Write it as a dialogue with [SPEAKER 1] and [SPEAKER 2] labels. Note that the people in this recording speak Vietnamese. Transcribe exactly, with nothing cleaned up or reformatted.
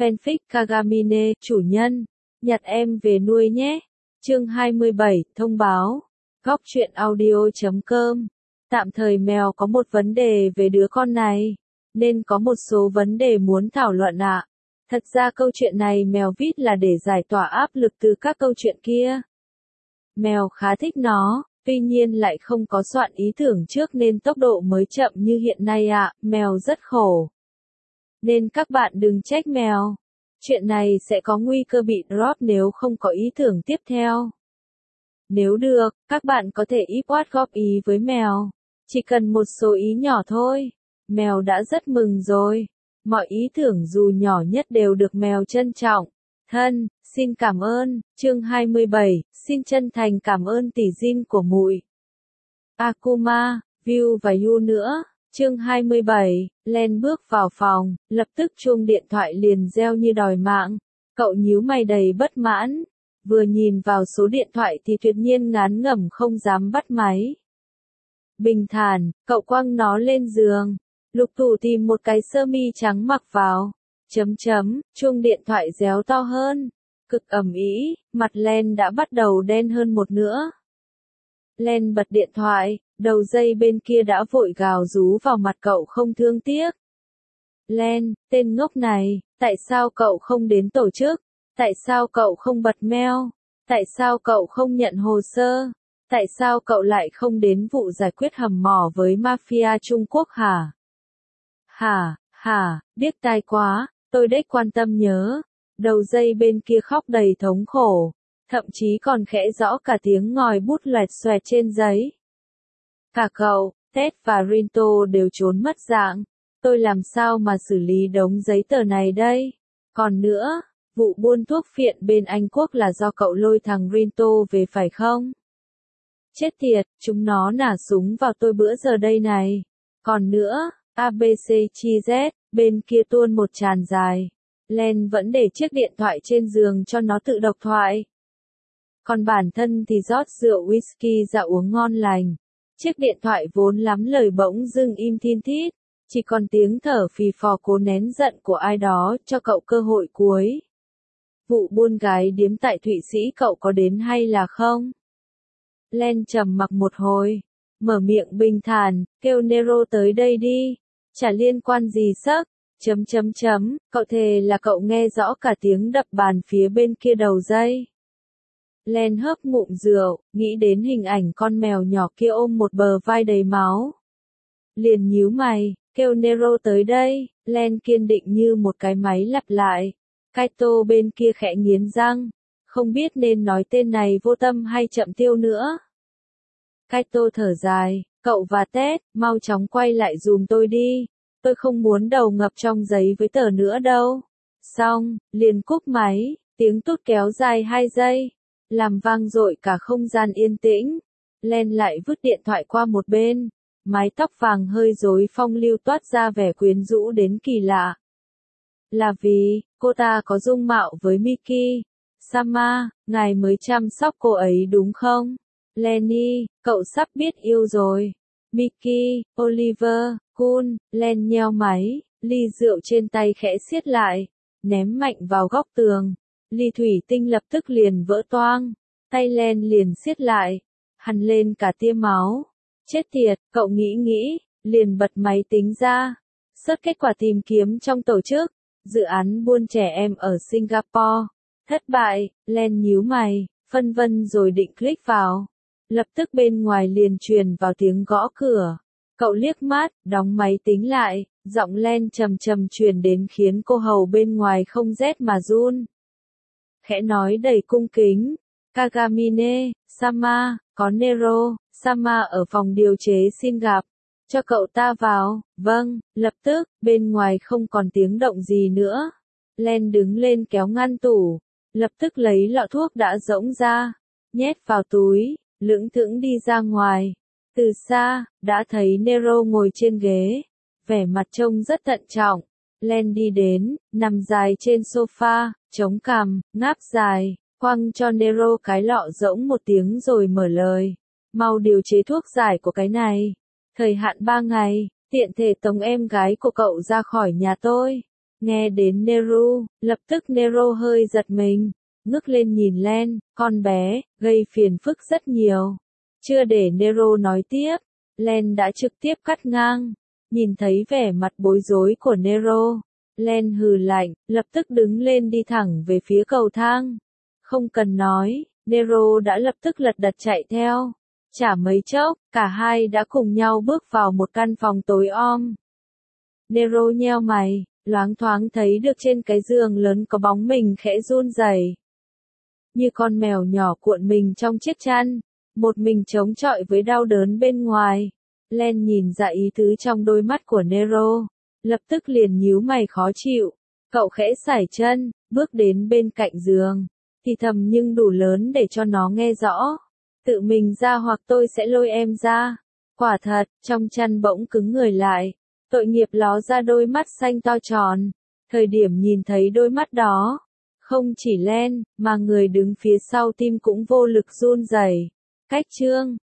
[SPEAKER 1] Fanfic Kagamine, chủ nhân, nhặt em về nuôi nhé. Chương hai mươi bảy, thông báo. Góc truyện audio chấm com. Tạm thời mèo có một vấn đề về đứa con này, nên có một số vấn đề muốn thảo luận ạ. À. Thật ra câu chuyện này mèo viết là để giải tỏa áp lực từ các câu chuyện kia. Mèo khá thích nó, tuy nhiên lại không có soạn ý tưởng trước nên tốc độ mới chậm như hiện nay ạ. À. Mèo rất khổ. Nên các bạn đừng trách mèo. Chuyện này sẽ có nguy cơ bị drop nếu không có ý tưởng tiếp theo. Nếu được, các bạn có thể import góp ý với mèo. Chỉ cần một số ý nhỏ thôi. Mèo đã rất mừng rồi. Mọi ý tưởng dù nhỏ nhất đều được mèo trân trọng. Thân, xin cảm ơn. Chương hai mươi bảy, xin chân thành cảm ơn tỷ Jin của mụi. Akuma, View và Yu nữa. Chương hai mươi bảy, Len bước vào phòng, lập tức chuông điện thoại liền reo như đòi mạng. Cậu nhíu mày đầy bất mãn. Vừa nhìn vào số điện thoại thì tuyệt nhiên ngán ngẩm không dám bắt máy. Bình thản, cậu quăng nó lên giường. Lục tủ tìm một cái sơ mi trắng mặc vào. Chấm chấm, chuông điện thoại réo to hơn. Cực ầm ĩ, mặt Len đã bắt đầu đen hơn một nữa. Len bật điện thoại, đầu dây bên kia đã vội gào rú vào mặt cậu không thương tiếc. Len, tên ngốc này, tại sao cậu không đến tổ chức? Tại sao cậu không bật mail? Tại sao cậu không nhận hồ sơ? Tại sao cậu lại không đến vụ giải quyết hầm mỏ với mafia Trung Quốc hả? Hả, hả, điếc tai quá, tôi đếch quan tâm nhớ. Đầu dây bên kia khóc đầy thống khổ, thậm chí còn khẽ rõ cả tiếng ngòi bút loẹt xoẹt trên giấy. Cả cậu, Ted và Rinto đều trốn mất dạng. Tôi làm sao mà xử lý đống giấy tờ này đây? Còn nữa, vụ buôn thuốc phiện bên Anh Quốc là do cậu lôi thằng Rinto về phải không? Chết tiệt, chúng nó nả súng vào tôi bữa giờ đây này. Còn nữa, a bê xê chi dét, bên kia tuôn một tràn dài. Len vẫn để chiếc điện thoại trên giường cho nó tự độc thoại. Còn bản thân thì rót rượu whisky ra uống ngon lành. Chiếc điện thoại vốn lắm lời bỗng dưng im thin thít, chỉ còn tiếng thở phì phò cố nén giận của ai đó cho cậu cơ hội cuối. Vụ buôn gái điếm tại Thụy Sĩ cậu có đến hay là không? Len trầm mặc một hồi, mở miệng bình thản, kêu Nero tới đây đi, chả liên quan gì sắc, chấm chấm chấm, cậu thề là cậu nghe rõ cả tiếng đập bàn phía bên kia đầu dây. Len hớp ngụm rượu, nghĩ đến hình ảnh con mèo nhỏ kia ôm một bờ vai đầy máu. Liền nhíu mày, kêu Nero tới đây, Len kiên định như một cái máy lặp lại. Kaito bên kia khẽ nghiến răng, không biết nên nói tên này vô tâm hay chậm tiêu nữa. Kaito thở dài, cậu và Ted, mau chóng quay lại dùm tôi đi, tôi không muốn đầu ngập trong giấy với tờ nữa đâu. Xong, liền cúp máy, tiếng tút kéo dài hai giây. Làm vang dội cả không gian yên tĩnh. Len lại vứt điện thoại qua một bên. Mái tóc vàng hơi rối phong lưu toát ra vẻ quyến rũ đến kỳ lạ. Là vì, cô ta có dung mạo với Miki. Sama, ngài mới chăm sóc cô ấy đúng không? Lenny, cậu sắp biết yêu rồi. Miki, Oliver, Kun, Len nheo máy, ly rượu trên tay khẽ siết lại, ném mạnh vào góc tường. Ly thủy tinh lập tức liền vỡ toang, tay Len liền siết lại, hằn lên cả tia máu. Chết tiệt, cậu nghĩ nghĩ, liền bật máy tính ra. Search kết quả tìm kiếm trong tổ chức, dự án buôn trẻ em ở Singapore. Thất bại, Len nhíu mày, phân vân rồi định click vào. Lập tức bên ngoài liền truyền vào tiếng gõ cửa. Cậu liếc mắt, đóng máy tính lại, giọng Len trầm trầm truyền đến khiến cô hầu bên ngoài không rét mà run. Khẽ nói đầy cung kính, Kagamine, Sama, có Nero, Sama ở phòng điều chế xin gặp, cho cậu ta vào. Vâng, lập tức, bên ngoài không còn tiếng động gì nữa. Len đứng lên kéo ngăn tủ, lập tức lấy lọ thuốc đã rỗng ra, nhét vào túi, lững thững đi ra ngoài. Từ xa, đã thấy Nero ngồi trên ghế, vẻ mặt trông rất thận trọng. Len đi đến, nằm dài trên sofa, chống cằm, ngáp dài, quăng cho Nero cái lọ rỗng một tiếng rồi mở lời. Mau điều chế thuốc giải của cái này. Thời hạn ba ngày, tiện thể tống em gái của cậu ra khỏi nhà tôi. Nghe đến Neru, lập tức Nero hơi giật mình, ngước lên nhìn Len, con bé, gây phiền phức rất nhiều. Chưa để Nero nói tiếp, Len đã trực tiếp cắt ngang. Nhìn thấy vẻ mặt bối rối của Nero, Len hừ lạnh, lập tức đứng lên đi thẳng về phía cầu thang. Không cần nói, Nero đã lập tức lật đật chạy theo. Chả mấy chốc, cả hai đã cùng nhau bước vào một căn phòng tối om. Nero nheo mày, loáng thoáng thấy được trên cái giường lớn có bóng mình khẽ run rẩy, như con mèo nhỏ cuộn mình trong chiếc chăn, một mình chống chọi với đau đớn bên ngoài. Len nhìn ra ý tứ trong đôi mắt của Nero, lập tức liền nhíu mày khó chịu. Cậu khẽ sải chân, bước đến bên cạnh giường, thì thầm nhưng đủ lớn để cho nó nghe rõ. Tự mình ra hoặc tôi sẽ lôi em ra. Quả thật, trong chăn bỗng cứng người lại. Tội nghiệp ló ra đôi mắt xanh to tròn. Thời điểm nhìn thấy đôi mắt đó, không chỉ Len, mà người đứng phía sau tim cũng vô lực run rẩy. Cách chương